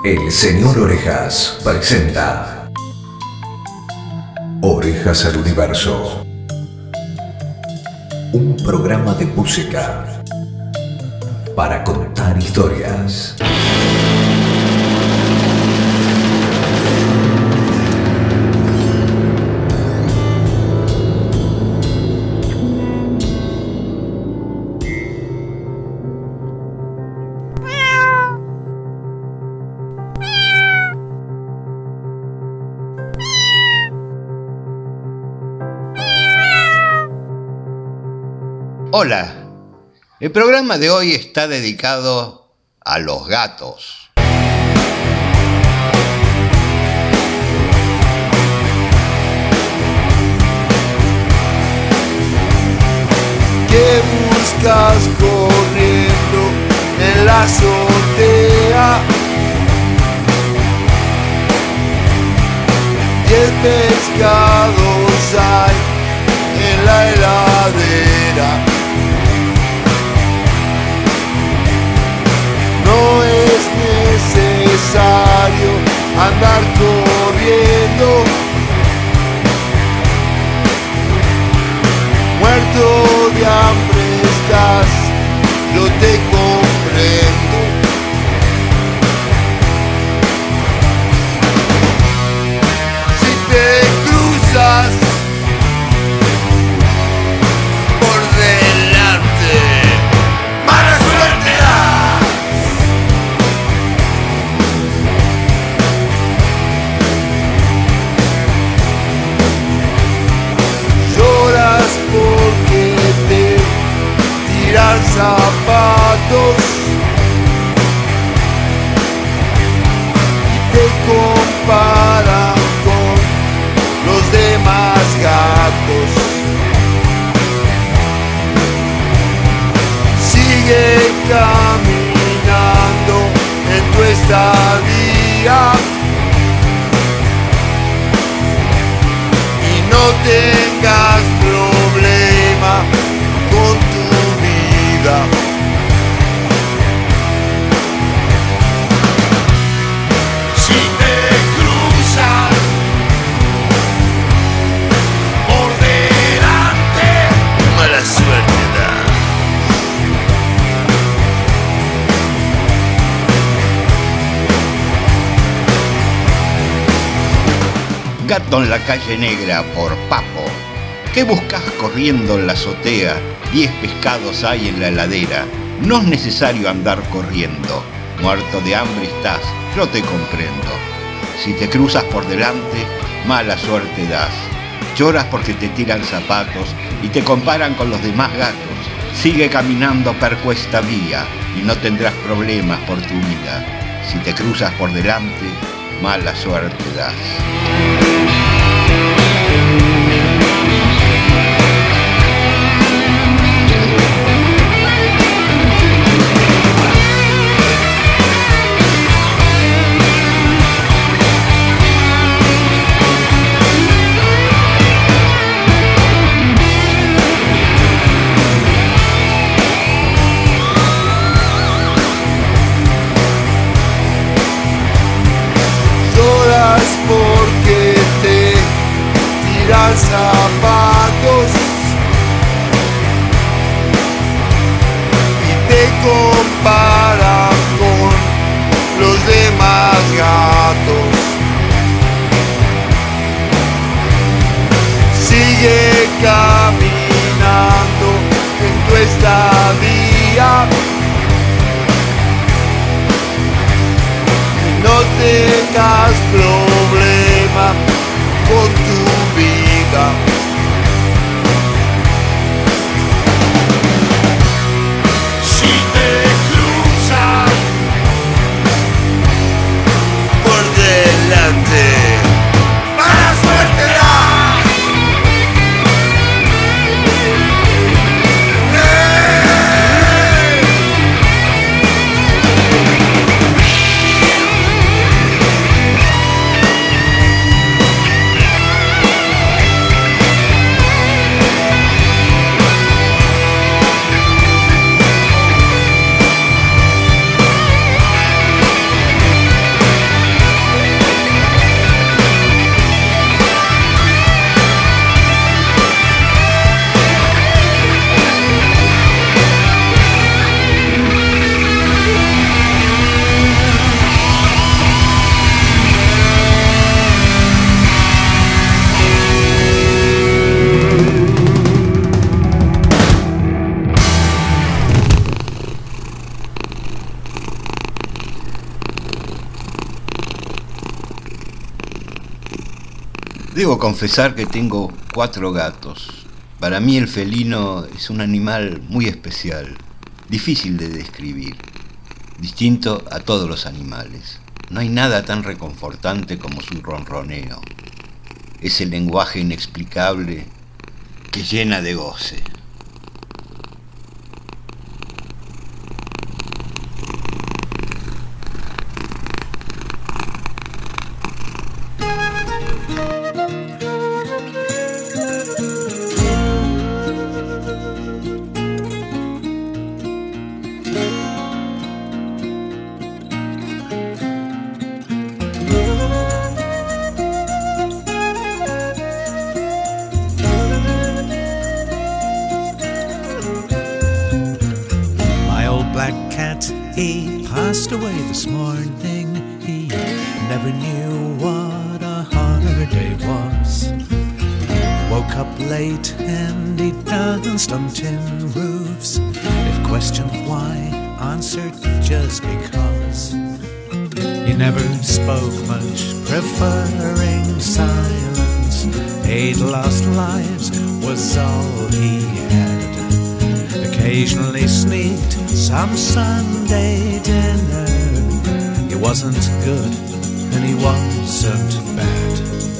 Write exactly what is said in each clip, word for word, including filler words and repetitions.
El señor Orejas presenta Orejas al Universo, un programa de música para contar historias. Hola, el programa de hoy está dedicado a los gatos. ¿Qué buscas corriendo en la azotea? Diez pescados hay en la heladera. No es necesario andar corriendo. Muerto de hambre estás, yo te comprendo. Si te cruzas por delante, mala suerte das. Lloras porque te tiran zapatos y te comparan con los demás gatos. Sigue caminando en tu estadía y no tengas problema con tu vida. Si te cruzan por delante, mala suerte da. Gato en la calle negra por Papo. ¿Qué buscas corriendo en la azotea? Diez pescados hay en la heladera. No es necesario andar corriendo. Muerto de hambre estás, yo te comprendo. Si te cruzas por delante, mala suerte das. Lloras porque te tiran zapatos y te comparan con los demás gatos. Sigue caminando per cuesta vía y no tendrás problemas por tu vida. Si te cruzas por delante, mala suerte das. Porque te tiran zapatos y te comparan con los demás gatos. Sigue caminando en tu estadía. No tengas problema con tu vida. Debo confesar que tengo cuatro gatos. Para mí el felino es un animal muy especial, difícil de describir, distinto a todos los animales. No hay nada tan reconfortante como su ronroneo, ese lenguaje inexplicable que llena de goce. He passed away this morning. He never knew what a holiday was. Woke up late and he danced on tin roofs. If questioned why, answered just because. He never spoke much, preferring silence. Eight lost lives was all he had. Occasionally sneaked some Sunday dinner. He wasn't good and he wasn't bad.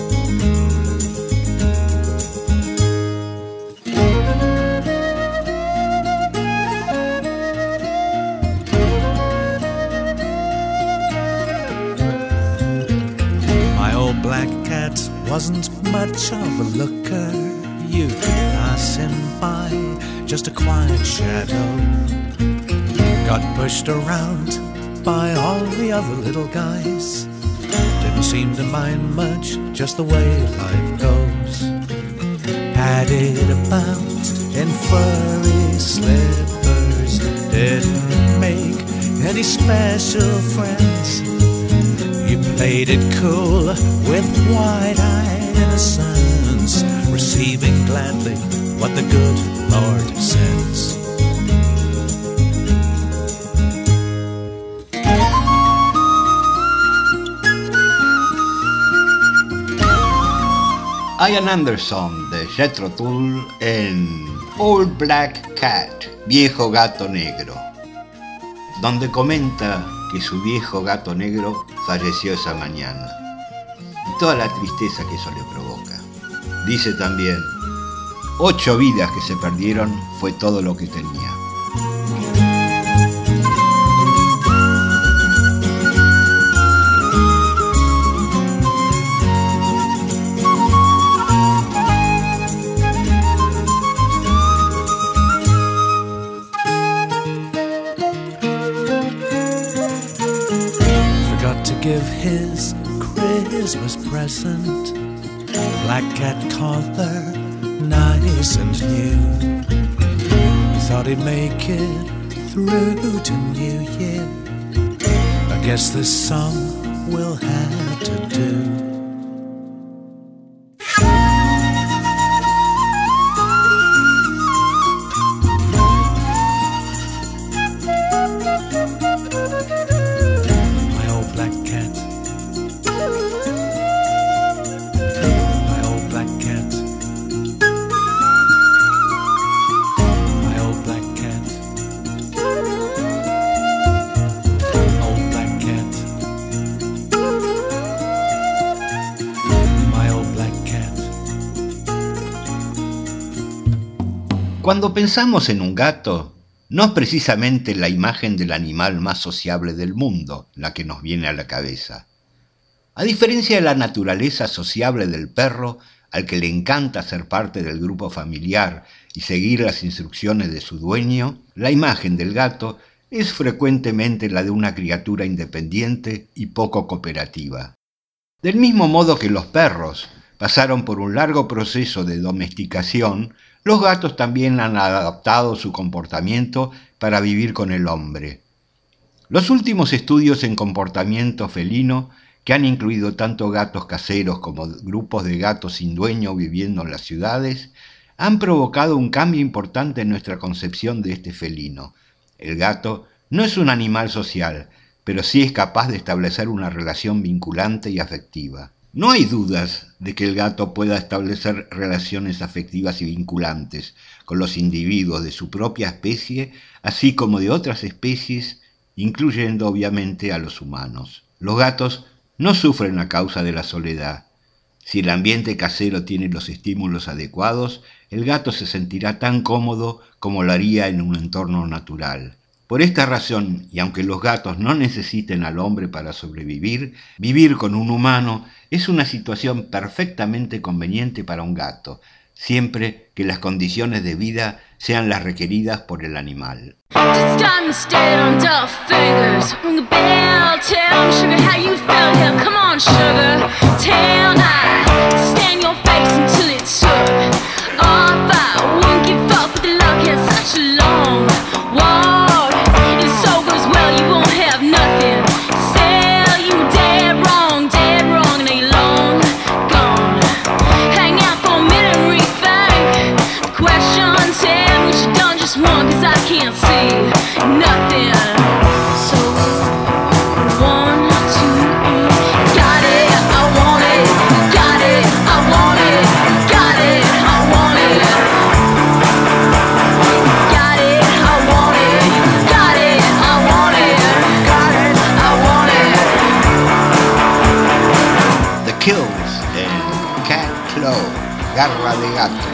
My old black cat wasn't much of a looker. You could pass him by, just a quiet shadow. Got pushed around by all the other little guys. Didn't seem to mind much, just the way life goes. Padded about in furry slippers. Didn't make any special friends. You played it cool with wide-eyed innocence, receiving gladly what the good Lord sends. Ian Anderson de Jethro Tull en Old Black Cat, Viejo Gato Negro, donde comenta que su viejo gato negro falleció esa mañana y toda la tristeza que eso le provoca. Dice también: ocho vidas que se perdieron fue todo lo que tenía. Give his Christmas present, black cat collar, nice and new. Thought he'd make it through to New Year. I guess this song will have to do. Cuando pensamos en un gato, no es precisamente la imagen del animal más sociable del mundo la que nos viene a la cabeza. A diferencia de la naturaleza sociable del perro, al que le encanta ser parte del grupo familiar y seguir las instrucciones de su dueño, la imagen del gato es frecuentemente la de una criatura independiente y poco cooperativa. Del mismo modo que los perros pasaron por un largo proceso de domesticación, los gatos también han adaptado su comportamiento para vivir con el hombre. Los últimos estudios en comportamiento felino, que han incluido tanto gatos caseros como grupos de gatos sin dueño viviendo en las ciudades, han provocado un cambio importante en nuestra concepción de este felino. El gato no es un animal social, pero sí es capaz de establecer una relación vinculante y afectiva. No hay dudas de que el gato pueda establecer relaciones afectivas y vinculantes con los individuos de su propia especie, así como de otras especies, incluyendo obviamente a los humanos. Los gatos no sufren a causa de la soledad. Si el ambiente casero tiene los estímulos adecuados, el gato se sentirá tan cómodo como lo haría en un entorno natural. Por esta razón, y aunque los gatos no necesiten al hombre para sobrevivir, vivir con un humano es una situación perfectamente conveniente para un gato, siempre que las condiciones de vida sean las requeridas por el animal. Kills en Cat Claw, Garra de Gato.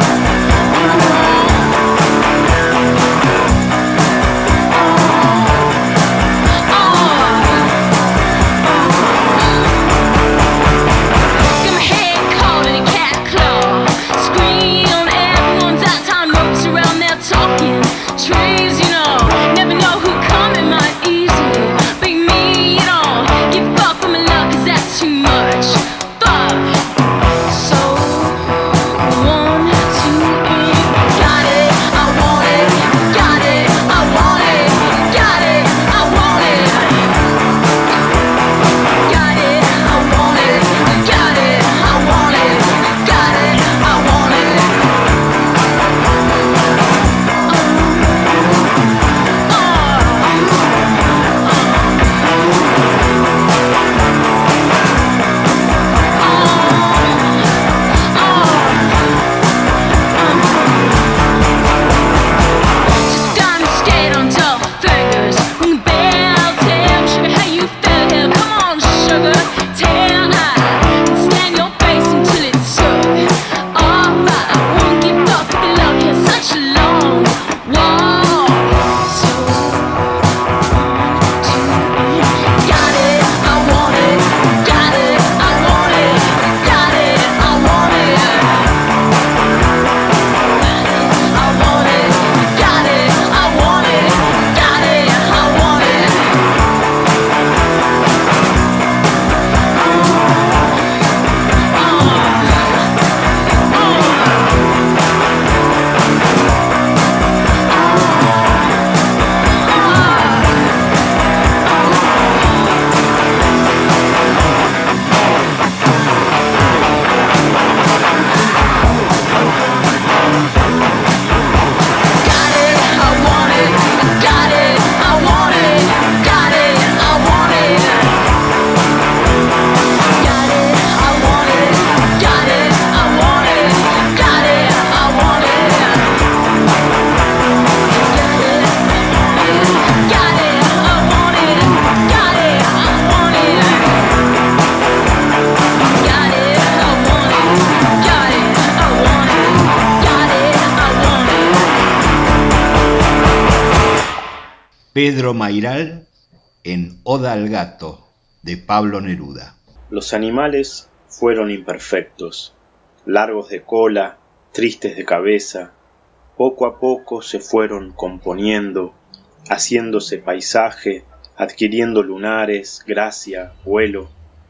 Pedro Mairal en Oda al Gato, de Pablo Neruda. Los animales fueron imperfectos, largos de cola, tristes de cabeza, poco a poco se fueron componiendo, haciéndose paisaje, adquiriendo lunares, gracia, vuelo.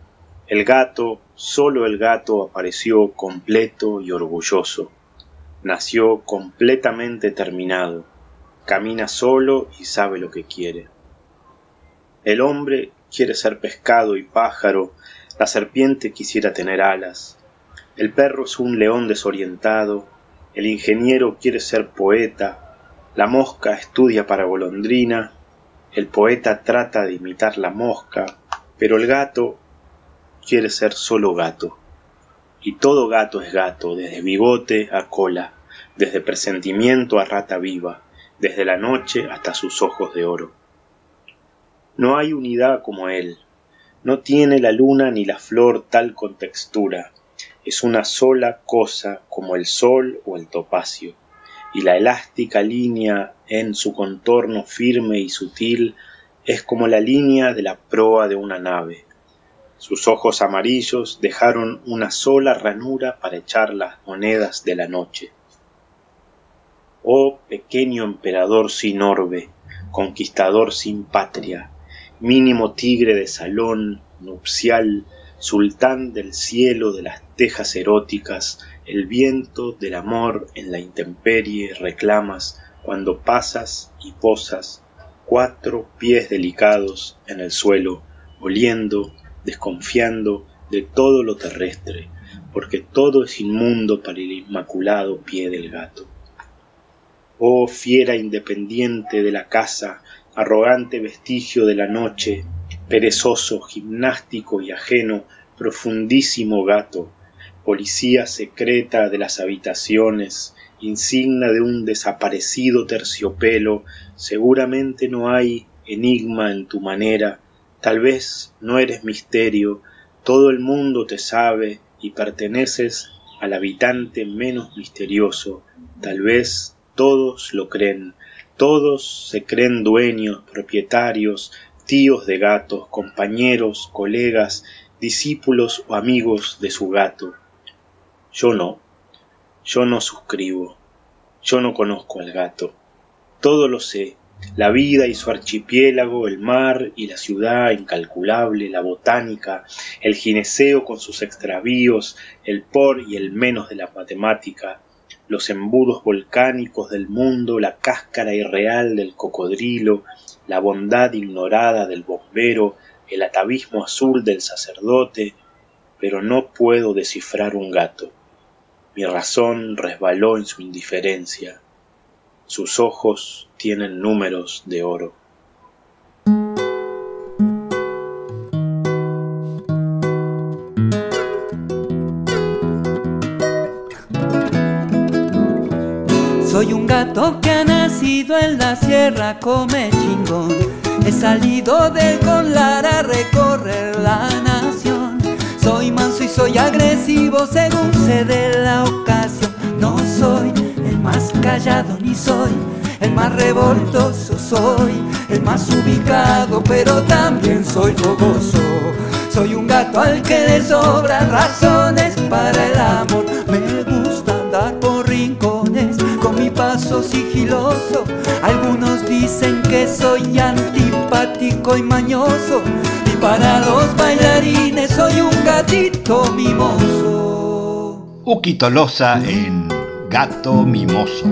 El gato, solo el gato apareció completo y orgulloso. Nació completamente terminado. Camina solo y sabe lo que quiere. El hombre quiere ser pescado y pájaro, la serpiente quisiera tener alas. El perro es un león desorientado, el ingeniero quiere ser poeta, la mosca estudia para golondrina, el poeta trata de imitar la mosca, pero el gato quiere ser solo gato. Y todo gato es gato, desde bigote a cola, desde presentimiento a rata viva, desde la noche hasta sus ojos de oro. No hay unidad como él, no tiene la luna ni la flor tal contextura, es una sola cosa como el sol o el topacio, y la elástica línea en su contorno firme y sutil es como la línea de la proa de una nave. Sus ojos amarillos dejaron una sola ranura para echar las monedas de la noche. Oh pequeño emperador sin orbe, conquistador sin patria, mínimo tigre de salón nupcial, sultán del cielo de las tejas eróticas, el viento del amor en la intemperie reclamas cuando pasas y posas, cuatro pies delicados en el suelo, oliendo, desconfiando de todo lo terrestre, porque todo es inmundo para el inmaculado pie del gato. Oh fiera independiente de la casa, arrogante vestigio de la noche, perezoso, gimnástico y ajeno, profundísimo gato, policía secreta de las habitaciones, insignia de un desaparecido terciopelo, seguramente no hay enigma en tu manera, tal vez no eres misterio, todo el mundo te sabe y perteneces al habitante menos misterioso, tal vez todos lo creen, todos se creen dueños, propietarios, tíos de gatos, compañeros, colegas, discípulos o amigos de su gato. Yo no, yo no suscribo, yo no conozco al gato, todo lo sé, la vida y su archipiélago, el mar y la ciudad incalculable, la botánica, el gineceo con sus extravíos, el por y el menos de la matemática, los embudos volcánicos del mundo, la cáscara irreal del cocodrilo, la bondad ignorada del bombero, el atavismo azul del sacerdote, pero no puedo descifrar un gato. Mi razón resbaló en su indiferencia. Sus ojos tienen números de oro. Soy un gato que ha nacido en la sierra, come chingón. He salido del Conlar a recorrer la nación. Soy manso y soy agresivo según se dé la ocasión. No soy el más callado ni soy el más revoltoso, soy el más ubicado, pero también soy fogoso. Soy un gato al que le sobran razones para el amor. Me gusta andar por rincones con mi paso sigiloso. Algunos dicen que soy antipático y mañoso, y para los bailarines soy un gatito mimoso. Uki Tolosa en Gato Mimoso.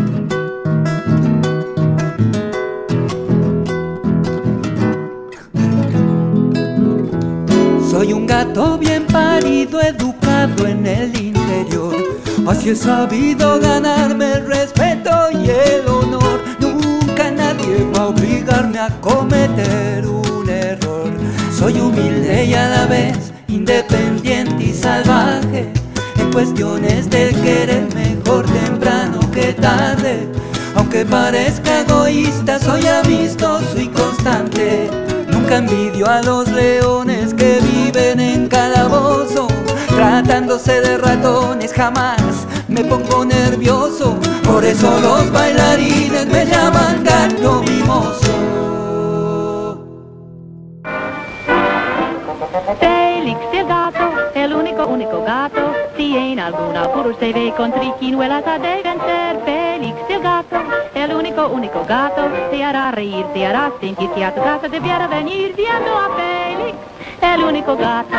Soy un gato bien parido, educado en el interior. Así he sabido ganarme el respeto y el honor. Nunca nadie va a obligarme a cometer un error. Soy humilde y a la vez independiente y salvaje. En cuestiones del querer, mejor temprano que tarde. Aunque parezca egoísta, soy amistoso y constante. Nunca envidio a los leones que viven en calabozo. Tratándose de ratones jamás me pongo nervioso. Por eso los bailarines me llaman gato mimoso. Félix el gato, el único, único gato. Si en algún apuro se ve con triquiñuelas deben ser. Félix el gato, el único, único gato. Te hará reír, te hará sentir que a tu casa debiera venir viendo a Félix, el único gato.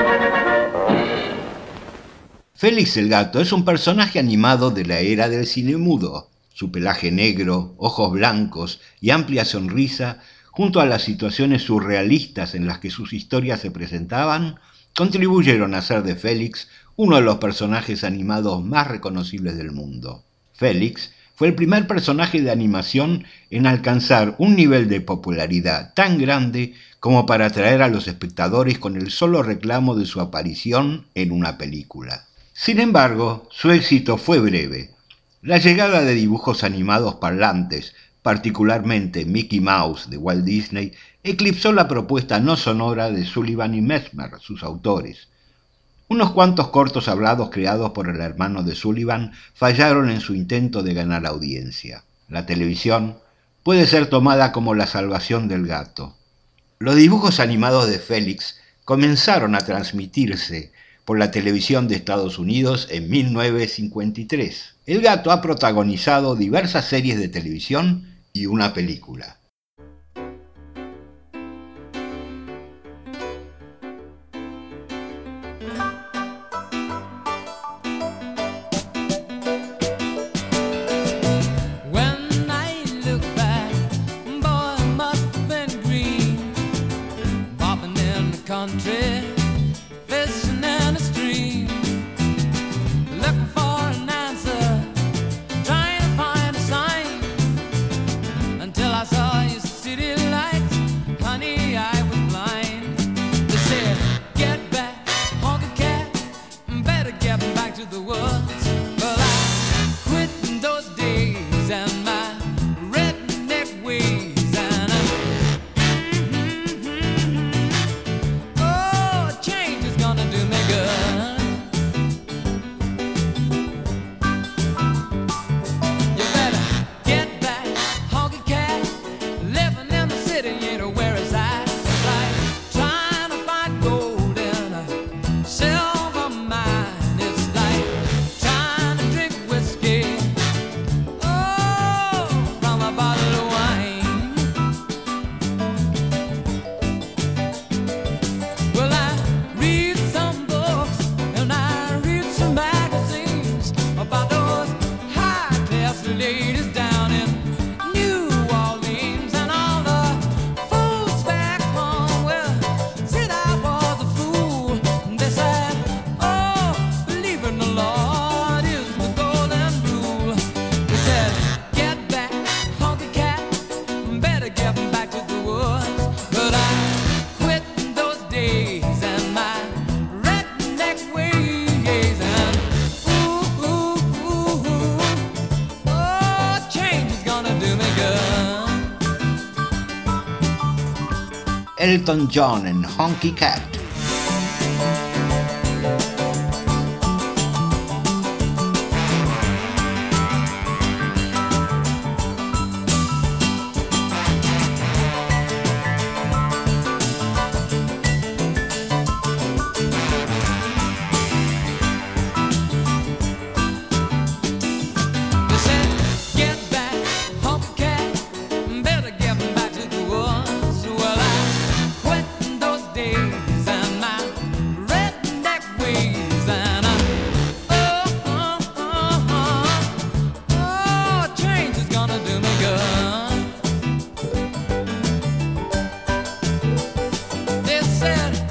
Félix el gato es un personaje animado de la era del cine mudo. Su pelaje negro, ojos blancos y amplia sonrisa, junto a las situaciones surrealistas en las que sus historias se presentaban, contribuyeron a hacer de Félix uno de los personajes animados más reconocibles del mundo. Félix fue el primer personaje de animación en alcanzar un nivel de popularidad tan grande como para atraer a los espectadores con el solo reclamo de su aparición en una película. Sin embargo, su éxito fue breve. La llegada de dibujos animados parlantes, particularmente Mickey Mouse de Walt Disney, eclipsó la propuesta no sonora de Sullivan y Messmer, sus autores. Unos cuantos cortos hablados creados por el hermano de Sullivan fallaron en su intento de ganar audiencia. La televisión puede ser tomada como la salvación del gato. Los dibujos animados de Félix comenzaron a transmitirse por la televisión de Estados Unidos en mil novecientos cincuenta y tres. El gato ha protagonizado diversas series de televisión y una película. Elton John en Honky Cat. Said